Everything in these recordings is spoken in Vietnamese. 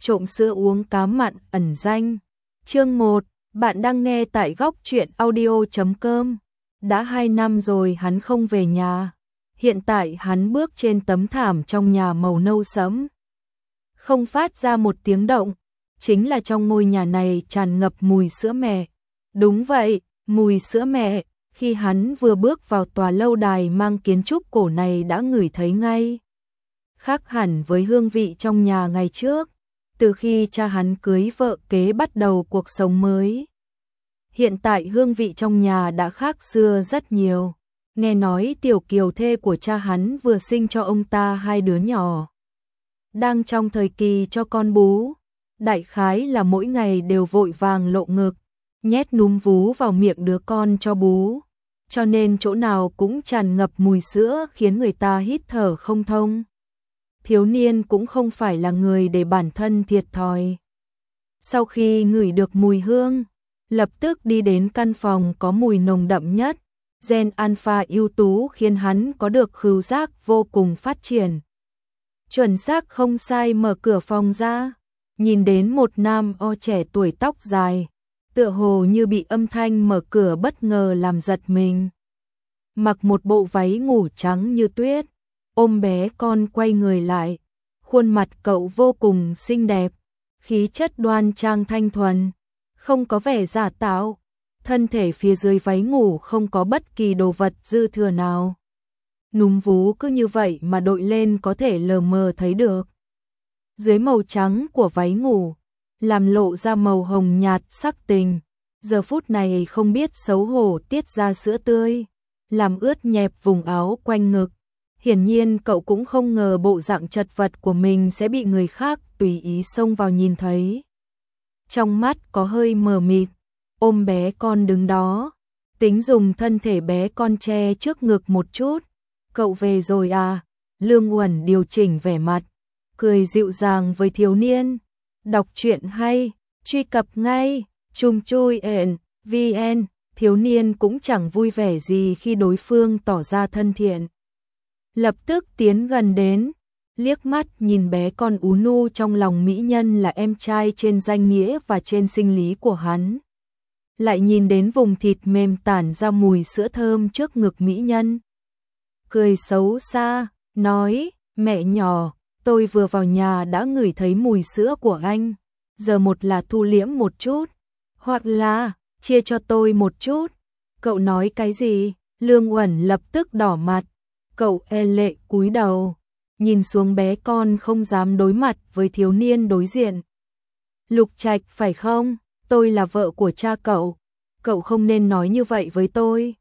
trộm sữa uống cá mặn ẩn danh. Chương 1, bạn đang nghe tại góc truyện audio.com. Đã 2 năm rồi hắn không về nhà. Hiện tại hắn bước trên tấm thảm trong nhà màu nâu sẫm, không phát ra một tiếng động. Chính là trong ngôi nhà này tràn ngập mùi sữa mẹ. Đúng vậy, mùi sữa mẹ. Khi hắn vừa bước vào tòa lâu đài mang kiến trúc cổ này đã ngửi thấy ngay. Khác hẳn với hương vị trong nhà ngày trước, từ khi cha hắn cưới vợ kế bắt đầu cuộc sống mới. Hiện tại hương vị trong nhà đã khác xưa rất nhiều. Nghe nói tiểu kiều thê của cha hắn vừa sinh cho ông ta 2 đứa nhỏ, đang trong thời kỳ cho con bú. Đại khái là mỗi ngày đều vội vàng lộ ngực, nhét núm vú vào miệng đứa con cho bú, cho nên chỗ nào cũng tràn ngập mùi sữa khiến người ta hít thở không thông. Thiếu niên cũng không phải là người để bản thân thiệt thòi. Sau khi ngửi được mùi hương, lập tức đi đến căn phòng có mùi nồng đậm nhất. Gen alpha ưu tú khiến hắn có được khứu giác vô cùng phát triển. Chuẩn xác không sai, mở cửa phòng ra, nhìn đến một nam o trẻ tuổi tóc dài, tựa hồ như bị âm thanh mở cửa bất ngờ làm giật mình. Mặc một bộ váy ngủ trắng như tuyết, ôm bé con quay người lại, khuôn mặt cậu vô cùng xinh đẹp, khí chất đoan trang thanh thuần, không có vẻ giả tạo. Thân thể phía dưới váy ngủ không có bất kỳ đồ vật dư thừa nào. Núm vú cứ như vậy mà đội lên có thể lờ mờ thấy được. Dưới màu trắng của váy ngủ, làm lộ ra màu hồng nhạt sắc tình. Giờ phút này không biết xấu hổ tiết ra sữa tươi, làm ướt nhẹp vùng áo quanh ngực. Hiển nhiên cậu cũng không ngờ bộ dạng chật vật của mình sẽ bị người khác tùy ý xông vào nhìn thấy. Trong mắt có hơi mờ mịt, ôm bé con đứng đó, tính dùng thân thể bé con che trước ngực một chút. Cậu về rồi à? Lương Uẩn điều chỉnh vẻ mặt, cười dịu dàng với thiếu niên. Đọc truyện hay, truy cập ngay, chumchui.vn. Thiếu niên cũng chẳng vui vẻ gì khi đối phương tỏ ra thân thiện. Lập tức tiến gần đến, liếc mắt nhìn bé con ú nu trong lòng mỹ nhân là em trai trên danh nghĩa và trên sinh lý của hắn. Lại nhìn đến vùng thịt mềm tản ra mùi sữa thơm trước ngực mỹ nhân. Cười xấu xa, nói, mẹ nhỏ, tôi vừa vào nhà đã ngửi thấy mùi sữa của anh. Giờ một là thu liễm một chút, hoặc là chia cho tôi một chút. Cậu nói cái gì? Lương Uẩn lập tức đỏ mặt. Cậu e lệ cúi đầu, nhìn xuống bé con không dám đối mặt với thiếu niên đối diện. Lục Trạch phải không? Tôi là vợ của cha cậu. Cậu không nên nói như vậy với tôi.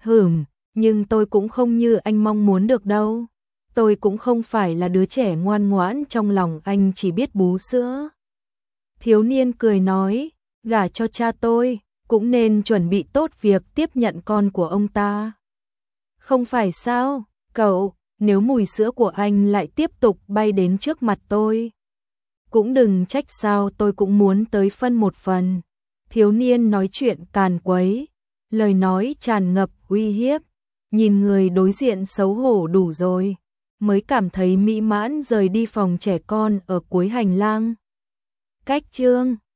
Nhưng tôi cũng không như anh mong muốn được đâu. Tôi cũng không phải là đứa trẻ ngoan ngoãn trong lòng anh chỉ biết bú sữa. Thiếu niên cười nói, gả cho cha tôi, cũng nên chuẩn bị tốt việc tiếp nhận con của ông ta. Không phải sao, cậu, nếu mùi sữa của anh lại tiếp tục bay đến trước mặt tôi, cũng đừng trách sao tôi cũng muốn tới phân một phần. Thiếu niên nói chuyện càn quấy, lời nói tràn ngập uy hiếp, nhìn người đối diện xấu hổ đủ rồi, mới cảm thấy mỹ mãn rời đi phòng trẻ con ở cuối hành lang. Cách chương